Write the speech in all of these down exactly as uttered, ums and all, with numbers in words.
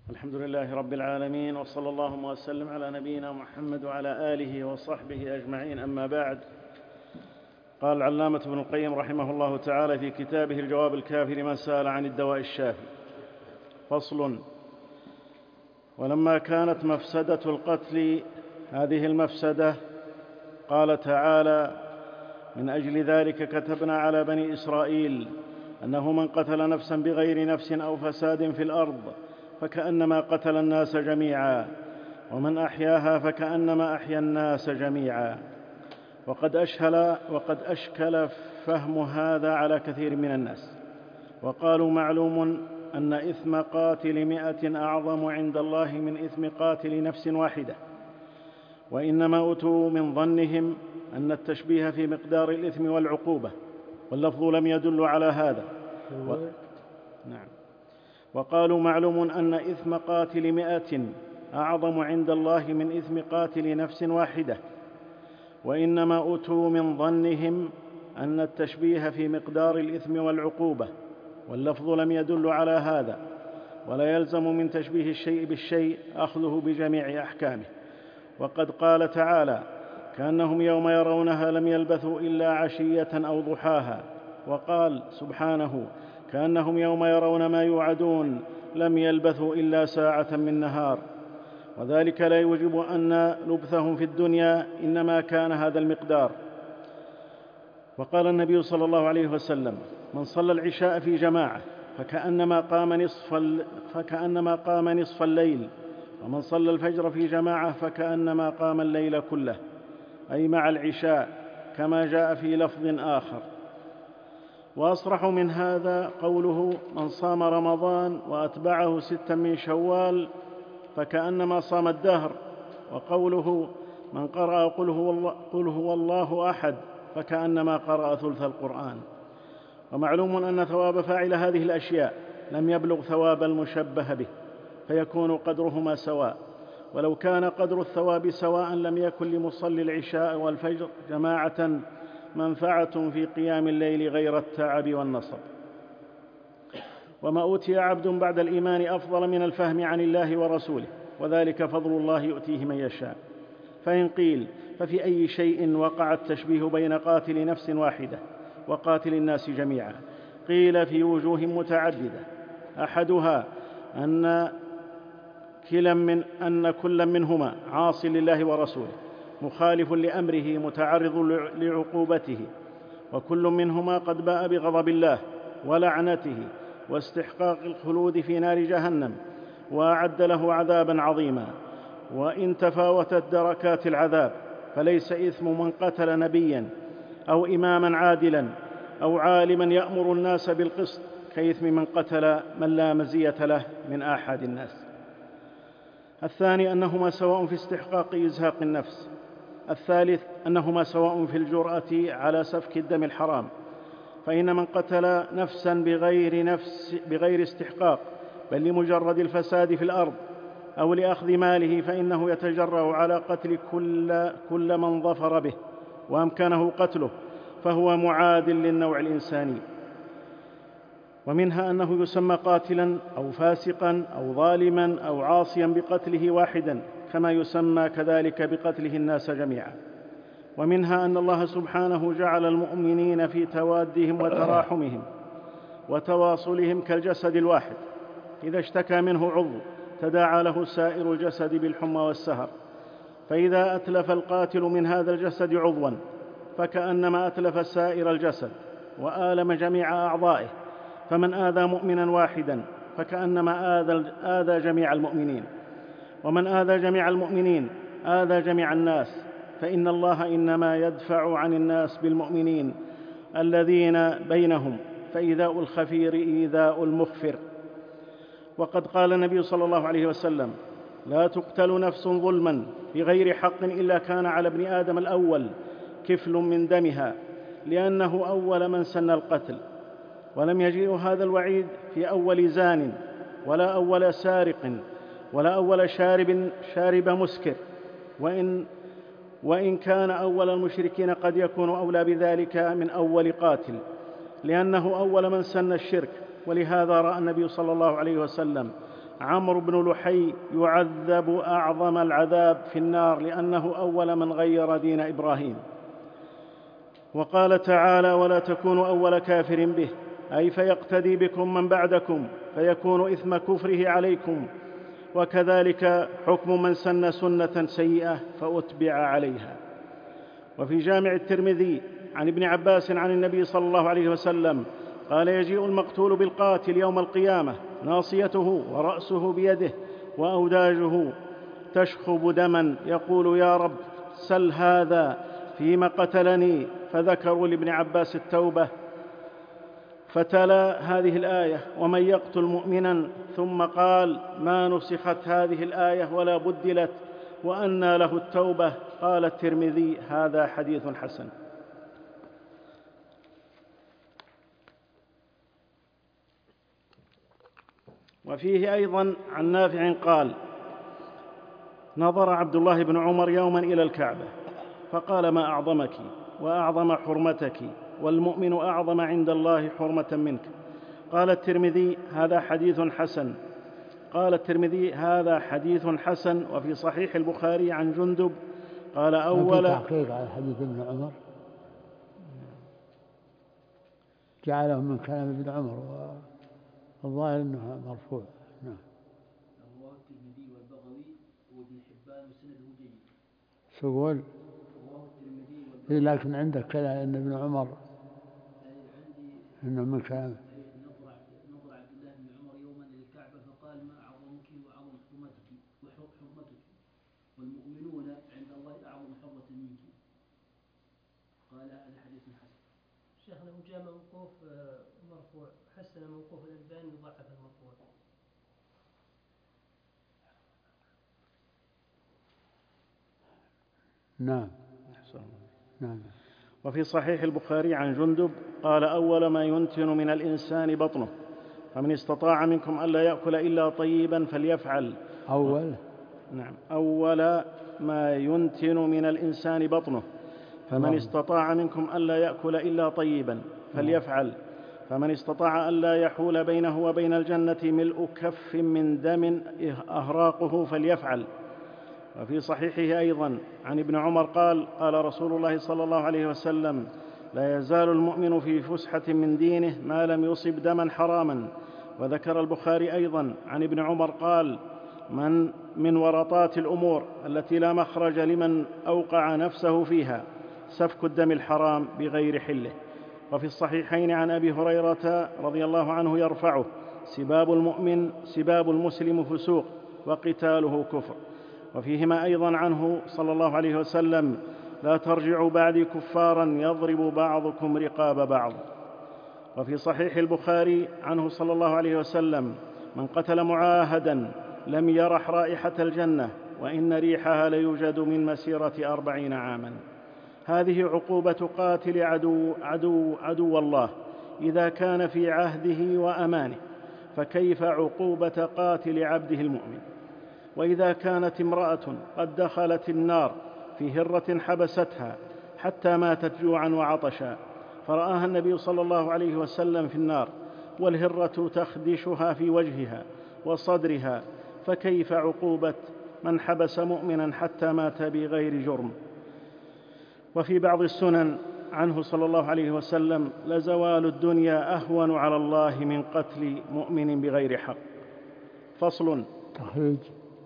الحمد لله رب العالمين، وصلى اللهم وسلم على نبينا محمد وعلى آله وصحبه أجمعين، أما بعد. قال العلامة ابن القيم رحمه الله تعالى في كتابه الجواب الكافي لمن سأل عن الدواء الشافي: فصل. ولما كانت مفسدة القتل هذه المفسدة، قال تعالى: من أجل ذلك كتبنا على بني إسرائيل أنه من قتل نفسا بغير نفس أو فساد في الأرض فكأنما قتل الناس جميعا، ومن أحياها فكأنما أحيا الناس جميعا. وقد أشكل, وقد أشكل فهم هذا على كثير من الناس، وقالوا: معلوم أن إثم قاتل مئة أعظم عند الله من إثم قاتل نفس واحدة، وإنما أتوا من ظنهم أن التشبيه في مقدار الإثم والعقوبة، واللفظ لم يدل على هذا. و... نعم. وقالوا: معلوم أن إثم قاتل مئة أعظم عند الله من إثم قاتل نفس واحدة، وإنما أتوا من ظنهم أن التشبيه في مقدار الإثم والعقوبة، واللفظ لم يدل على هذا. ولا يلزم من تشبيه الشيء بالشيء أخذه بجميع أحكامه. وقد قال تعالى: كأنهم يوم يرونها لم يلبثوا إلا عشية أو ضحاها. وقال سبحانه: كأنهم يوم يرون ما يوعدون لم يلبثوا إلا ساعة من نهار. وذلك لا يوجب أن لبثهم في الدنيا إنما كان هذا المقدار. وقال النبي صلى الله عليه وسلم: من صلى العشاء في جماعة فكأنما قام نصف, فكأنما قام نصف الليل، ومن صلى الفجر في جماعة فكأنما قام الليل كله، أي مع العشاء، كما جاء في لفظ آخر. وأصرح من هذا قوله: من صام رمضان وأتبعه ستا من شوال فكأنما صام الدهر. وقوله: من قرأ قل هو الله, قل هو الله أحد فكأنما قرأ ثلث القرآن. ومعلوم أن ثواب فاعل هذه الأشياء لم يبلغ ثواب المشبه به، فيكون قدرهما سواء. ولو كان قدر الثواب سواء لم يكن لمصلي العشاء والفجر جماعة منفعة في قيام الليل غير التعب والنصب. وما أوتي عبد بعد الإيمان أفضل من الفهم عن الله ورسوله، وذلك فضل الله يؤتيه من يشاء. فإن قيل: ففي أي شيء وقع التشبيه بين قاتل نفس واحدة وقاتل الناس جميعا؟ قيل: في وجوه متعددة. أحدها أن كلا من أن كل منهما عاص لله ورسوله مخالف لأمره متعرض لعقوبته، وكل منهما قد باء بغضب الله ولعنته واستحقاق الخلود في نار جهنم، وأعد له عذابا عظيما. وإن تفاوتت دركات العذاب فليس إثم من قتل نبيا أو إماما عادلا أو عالما يأمر الناس بالقسط كإثم من قتل من لا مزية له من آحاد الناس. الثاني أنهما سواء في استحقاق إزهاق النفس. الثالث أنهما سواء في الجرأة على سفك الدم الحرام، فإن من قتل نفسا بغير, نفس بغير استحقاق بل لمجرد الفساد في الأرض أو لأخذ ماله فإنه يتجرأ على قتل كل, كل من ظفر به وأمكنه قتله، فهو معاد للنوع الإنساني. ومنها أنه يسمى قاتلا أو فاسقا أو ظالما أو عاصيا بقتله واحدا، كما يسمى كذلك بقتله الناس جميعا. ومنها أن الله سبحانه جعل المؤمنين في توادهم وتراحمهم وتواصلهم كالجسد الواحد، إذا اشتكى منه عضو تداعى له سائر الجسد بالحمى والسهر. فإذا أتلف القاتل من هذا الجسد عضوا فكأنما أتلف سائر الجسد وآلم جميع أعضائه. فمن آذى مؤمنا واحدا فكأنما آذى, آذى جميع المؤمنين، ومن آذى جميع المؤمنين آذى جميع الناس، فإن الله إنما يدفع عن الناس بالمؤمنين الذين بينهم، فإيذاء الخفير إيذاء المخفر. وقد قال النبي صلى الله عليه وسلم: لا تقتل نفس ظلما بغير حق إلا كان على ابن آدم الأول كفل من دمها، لأنه أول من سن القتل. ولم يجيء هذا الوعيد في أول زان ولا أول سارق ولا أول شارب, شارب مسكر، وإن, وإن كان أول المشركين قد يكون أولى بذلك من أول قاتل، لأنه أول من سن الشرك. ولهذا رأى النبي صلى الله عليه وسلم عمرو بن لحي يعذب أعظم العذاب في النار لأنه أول من غير دين إبراهيم. وقال تعالى: ولا تكونوا أول كافر به، أي فيقتدي بكم من بعدكم فيكون إثم كفره عليكم، وكذلك حكم من سن سنة سيئة فأتبع عليها. وفي جامع الترمذي عن ابن عباس عن النبي صلى الله عليه وسلم قال: يجيء المقتول بالقاتل يوم القيامة ناصيته ورأسه بيده وأوداجه تشخب دما، يقول: يا رب سل هذا فيما قتلني، فذكروا لابن عباس التوبة فتلا هذه الآية: ومن يقتل مؤمنا، ثم قال: ما نسخت هذه الآية ولا بدلت، وأنى له التوبة. قال الترمذي: هذا حديث حسن. وفيه أيضا عن نافع قال: نظر عبد الله بن عمر يوما إلى الكعبة فقال: ما أعظمك وأعظم حرمتك، والمؤمن أعظم عند الله حرمة منك. قال الترمذي: هذا حديث حسن. قال الترمذي: هذا حديث حسن. وفي صحيح البخاري عن جندب قال: أول في تحقيق على حديث ابن عمر جعله من كلام ابن عمر، والظاهر أنه مرفوع. نعم. رواه الترمذي والبغوي وابن حبان وسنده جيد. سؤال. رواه الترمذي والبغوي. لكن عندك كلام أن ابن عمر عندي إنه من كلام. نظر نظر عبد الله بن عمر يوما إلى الكعبة فقال: ما أعظمك وأعظم حرمتك وحرمتك، والمؤمنون عند الله أعظم حرمة منك. قال: هذا حديث حسن. شيخنا وجاء موقوف مرفوع، حسن موقوف الألباني وضعف المرفوع. نعم. نعم. وفي صحيح البخاري عن جندب قال: أول ما ينتن من الإنسان بطنه، فمن استطاع منكم ألا يأكل إلا طيبا فليفعل. أول نعم أول ما ينتن من الإنسان بطنه، فمن استطاع منكم ألا يأكل إلا طيبا فليفعل، فمن استطاع ألا يحول بينه وبين الجنة ملء كف من دم أهراقه فليفعل. وفي صحيحه أيضا عن ابن عمر قال: قال رسول الله صلى الله عليه وسلم: لا يزال المؤمن في فسحة من دينه ما لم يصب دما حراما. وذكر البخاري أيضا عن ابن عمر قال: من من ورطات الأمور التي لا مخرج لمن أوقع نفسه فيها سفك الدم الحرام بغير حله. وفي الصحيحين عن أبي هريرة رضي الله عنه يرفعه: سباب المؤمن سباب المسلم فسوق وقتاله كفر. وفيهما أيضا عنه صلى الله عليه وسلم: لا ترجعوا بعدي كفارا يضرب بعضكم رقاب بعض. وفي صحيح البخاري عنه صلى الله عليه وسلم: من قتل معاهدا لم يرح رائحة الجنة، وإن ريحها ليوجد من مسيرة أربعين عاما. هذه عقوبة قاتل عدو, عدو, عدو الله إذا كان في عهده وأمانه، فكيف عقوبة قاتل عبده المؤمن؟ وإذا كانت امرأة قد دخلت النار في هرة حبستها حتى ماتت جوعا وعطشا، فرآها النبي صلى الله عليه وسلم في النار والهرة تخدشها في وجهها وصدرها، فكيف عقوبة من حبس مؤمنا حتى مات بغير جرم؟ وفي بعض السنن عنه صلى الله عليه وسلم: لزوال الدنيا أهون على الله من قتل مؤمن بغير حق. فصل. تخريج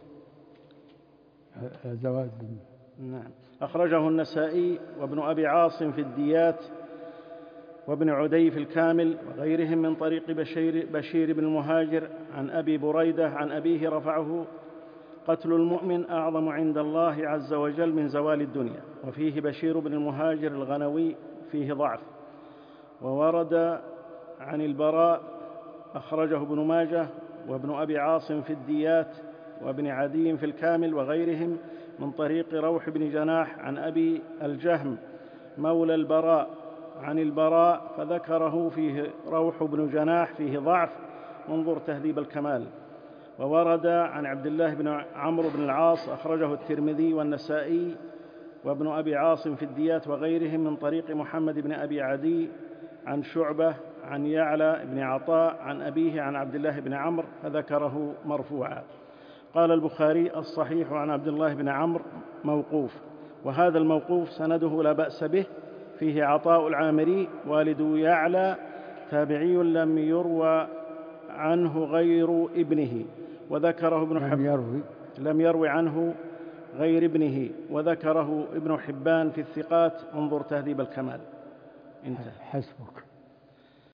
زوال الدنيا. نعم. أخرجه النسائي وابن أبي عاصم في الديات، وابن عدي في الكامل، وغيرهم من طريق بشير, بشير بن المهاجر عن أبي بريدة عن أبيه رفعه: قتل المؤمن أعظم عند الله عز وجل من زوال الدنيا. وفيه بشير بن المهاجر الغنوي فيه ضعف. وورد عن البراء أخرجه ابن ماجه وابن أبي عاصم في الديات وابن عدي في الكامل وغيرهم من طريق روح بن جناح عن أبي الجهم مولى البراء عن البراء، فذكره فيه روح بن جناح فيه ضعف، انظر تهذيب الكمال. وورد عن عبد الله بن عمرو بن العاص أخرجه الترمذي والنسائي وابن أبي عاصم في الديات وغيرهم من طريق محمد بن أبي عدي عن شعبة عن يعلى بن عطاء عن أبيه عن عبد الله بن عمرو فذكره مرفوعا. قال البخاري: الصحيح عن عبد الله بن عمرو موقوف، وهذا الموقوف سنده لا بأس به، فيه عطاء العامري والد يعلى تابعي لم يروى عنه غير ابنه، وذكره ابن لم حبان يروي لم يروي عنه غير ابنه وذكره ابن حبان في الثقات، انظر تهذيب الكمال. انتهى. حسبك.